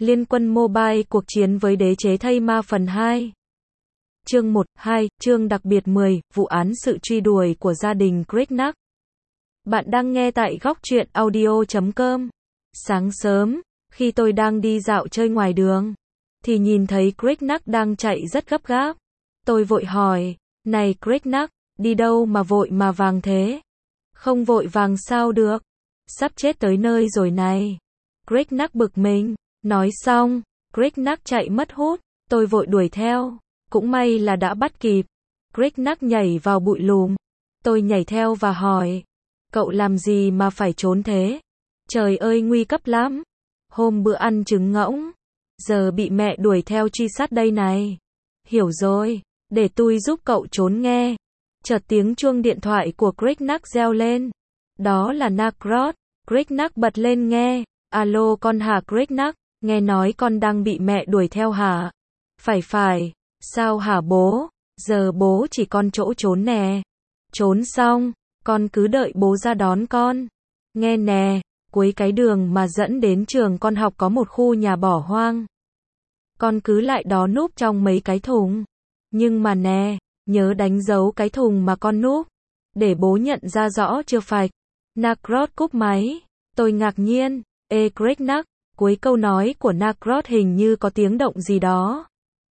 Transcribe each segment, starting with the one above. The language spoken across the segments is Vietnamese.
Liên quân mobile cuộc chiến với đế chế thây ma phần 2. Chương 1, 2, chương đặc biệt 10, vụ án sự truy đuổi của gia đình Craignac. Bạn đang nghe tại góc truyện audio.com. Sáng sớm, khi tôi đang đi dạo chơi ngoài đường, thì nhìn thấy Craignac đang chạy rất gấp gáp. Tôi vội hỏi, này Craignac, đi đâu mà vội mà vàng thế? Không vội vàng sao được? Sắp chết tới nơi rồi này. Craignac bực mình. Nói xong, Craignac chạy mất hút, tôi vội đuổi theo, cũng may là đã bắt kịp. Craignac nhảy vào bụi lùm, tôi nhảy theo và hỏi, cậu làm gì mà phải trốn thế? Trời ơi nguy cấp lắm, hôm bữa ăn trứng ngỗng, giờ bị mẹ đuổi theo truy sát đây này. Hiểu rồi, để tôi giúp cậu trốn nghe. Chợt tiếng chuông điện thoại của Craignac reo lên, đó là Nacrod. Craignac bật lên nghe, alo con hả Craignac? Nghe nói con đang bị mẹ đuổi theo hả? Phải, sao hả bố? Giờ bố chỉ con chỗ trốn nè. Trốn xong, con cứ đợi bố ra đón con. Nghe nè, cuối cái đường mà dẫn đến trường con học có một khu nhà bỏ hoang. Con cứ lại đó núp trong mấy cái thùng. Nhưng mà nè, nhớ đánh dấu cái thùng mà con núp, để bố nhận ra rõ chưa phạch. Nacrod cúp máy. Tôi ngạc nhiên, ê Craignac. Cuối câu nói của Nacrod hình như có tiếng động gì đó.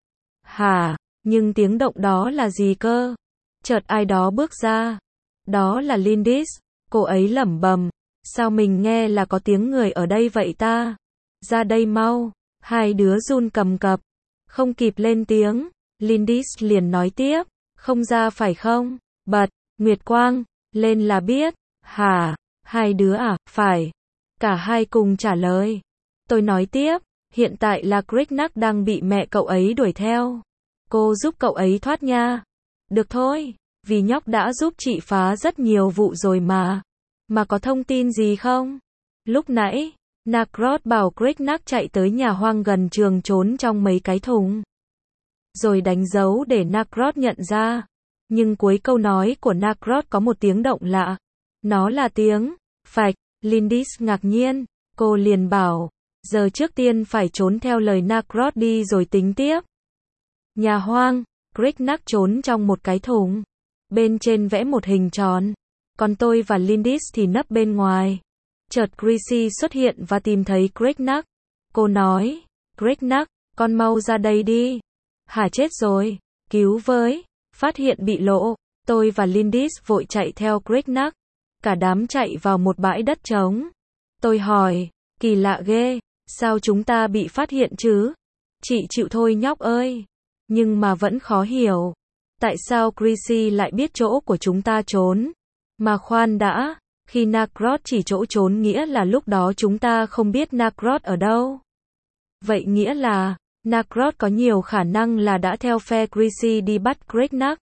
Hả, nhưng tiếng động đó là gì cơ? Chợt ai đó bước ra. Đó là Lindis, cô ấy lẩm bẩm. Sao mình nghe là có tiếng người ở đây vậy ta? Ra đây mau. Hai đứa run cầm cập. Không kịp lên tiếng, Lindis liền nói tiếp. Không ra phải không? Bật, Nguyệt Quang, lên là biết. Hả, hai đứa à, phải. Cả hai cùng trả lời. Tôi nói tiếp, hiện tại là Craignac đang bị mẹ cậu ấy đuổi theo. Cô giúp cậu ấy thoát nha. Được thôi, vì nhóc đã giúp chị phá rất nhiều vụ rồi mà. Mà có thông tin gì không? Lúc nãy, Nacrod bảo Craignac chạy tới nhà hoang gần trường trốn trong mấy cái thùng. Rồi đánh dấu để Nacrod nhận ra. Nhưng cuối câu nói của Nacrod có một tiếng động lạ. Nó là tiếng phạch. Lindis ngạc nhiên, cô liền bảo. Giờ trước tiên phải trốn theo lời Nacrod đi rồi tính tiếp. Nhà hoang, Craignac trốn trong một cái thùng. Bên trên vẽ một hình tròn. Còn tôi và Lindis thì nấp bên ngoài. Chợt Chrissy xuất hiện và tìm thấy Craignac. Cô nói, Craignac, con mau ra đây đi. Hả chết rồi, cứu với. Phát hiện bị lộ, tôi và Lindis vội chạy theo Craignac. Cả đám chạy vào một bãi đất trống. Tôi hỏi, kỳ lạ ghê. Sao chúng ta bị phát hiện chứ? Chị chịu thôi nhóc ơi. Nhưng mà vẫn khó hiểu. Tại sao Chrissy lại biết chỗ của chúng ta trốn? Mà khoan đã, khi Nacrod chỉ chỗ trốn nghĩa là lúc đó chúng ta không biết Nacrod ở đâu. Vậy nghĩa là, Nacrod có nhiều khả năng là đã theo phe Chrissy đi bắt Craignac.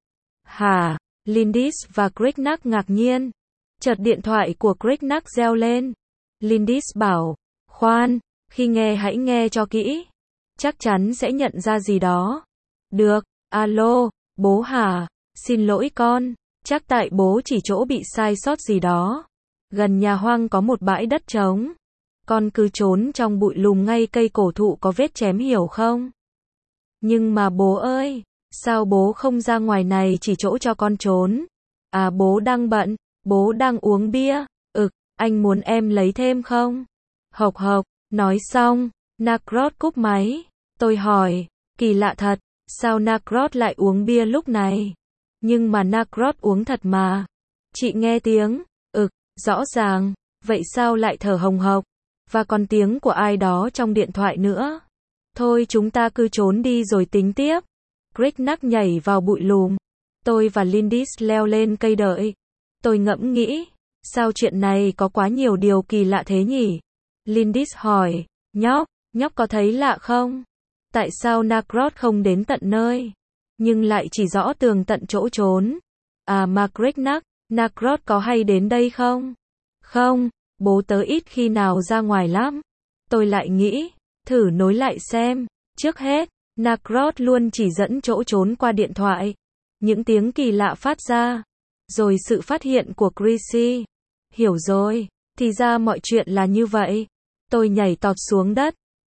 Hả? Lindis và Craignac ngạc nhiên. Chợt điện thoại của Craignac reo lên. Lindis bảo, khoan, khi nghe hãy nghe cho kỹ. Chắc chắn sẽ nhận ra gì đó. Được, alo, bố hả? Xin lỗi con, chắc tại bố chỉ chỗ bị sai sót gì đó. Gần nhà hoang có một bãi đất trống. Con cứ trốn trong bụi lùm ngay cây cổ thụ có vết chém hiểu không? Nhưng mà bố ơi, sao bố không ra ngoài này chỉ chỗ cho con trốn? À bố đang bận, bố đang uống bia. Anh muốn em lấy thêm không? Hộc, nói xong, Nacrod cúp máy. Tôi hỏi, kỳ lạ thật, sao Nacrod lại uống bia lúc này? Nhưng mà Nacrod uống thật mà. Chị nghe tiếng, rõ ràng, vậy sao lại thở hồng hộc? Và còn tiếng của ai đó trong điện thoại nữa. Thôi chúng ta cứ trốn đi rồi tính tiếp. Craignac nhảy vào bụi lùm. Tôi và Lindis leo lên cây đợi. Tôi ngẫm nghĩ. Sao chuyện này có quá nhiều điều kỳ lạ thế nhỉ? Lindis hỏi, nhóc có thấy lạ không? Tại sao Nacrod không đến tận nơi, nhưng lại chỉ rõ tường tận chỗ trốn? À mà Craignac, Nacrod có hay đến đây không? Không, bố tớ ít khi nào ra ngoài lắm. Tôi lại nghĩ, thử nối lại xem. Trước hết, Nacrod luôn chỉ dẫn chỗ trốn qua điện thoại. Những tiếng kỳ lạ phát ra. Rồi sự phát hiện của Chrissy. Hiểu rồi, thì ra mọi chuyện là như vậy. Tôi nhảy tọt xuống đất.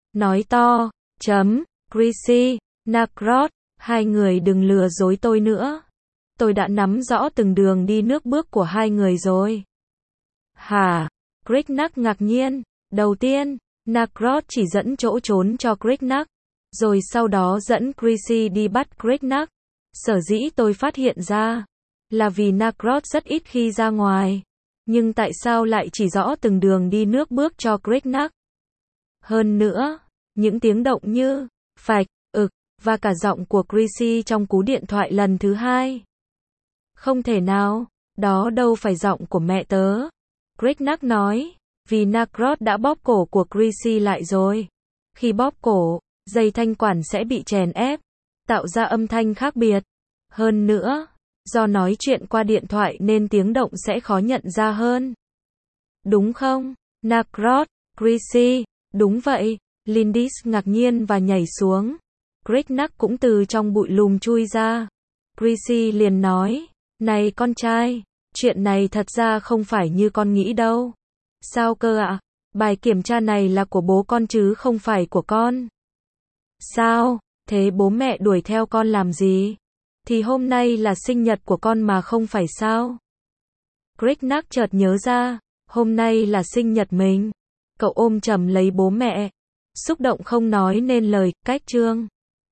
nói to, Chrissy, Narcross, hai người đừng lừa dối tôi nữa. Tôi đã nắm rõ từng đường đi nước bước của hai người rồi. Hả? Criknack ngạc nhiên. Đầu tiên, Narcross chỉ dẫn chỗ trốn cho Criknack, rồi sau đó dẫn Chrissy đi bắt Criknack. Sở dĩ tôi phát hiện ra là vì Narcross rất ít khi ra ngoài. Nhưng tại sao lại chỉ rõ từng đường đi nước bước cho Criknack? Hơn nữa, những tiếng động như phạch, ực và cả giọng của Chrissy trong cú điện thoại lần thứ hai. Không thể nào, đó đâu phải giọng của mẹ tớ. Criknack nói, vì Narcross đã bóp cổ của Chrissy lại rồi. Khi bóp cổ, dây thanh quản sẽ bị chèn ép, tạo ra âm thanh khác biệt. Hơn nữa, do nói chuyện qua điện thoại nên tiếng động sẽ khó nhận ra hơn. Đúng không? Narcross, Chrissy, đúng vậy. Lindis ngạc nhiên và nhảy xuống. Criknack cũng từ trong bụi lùm chui ra. Chrissy liền nói, này con trai, chuyện này thật ra không phải như con nghĩ đâu. Sao cơ ạ? Bài kiểm tra này là của bố con chứ không phải của con. Sao? Thế bố mẹ đuổi theo con làm gì? Thì hôm nay là sinh nhật của con mà không phải sao? Criknack chợt nhớ ra, hôm nay là sinh nhật mình. Cậu ôm chầm lấy bố mẹ, xúc động không nói nên lời. Cách chương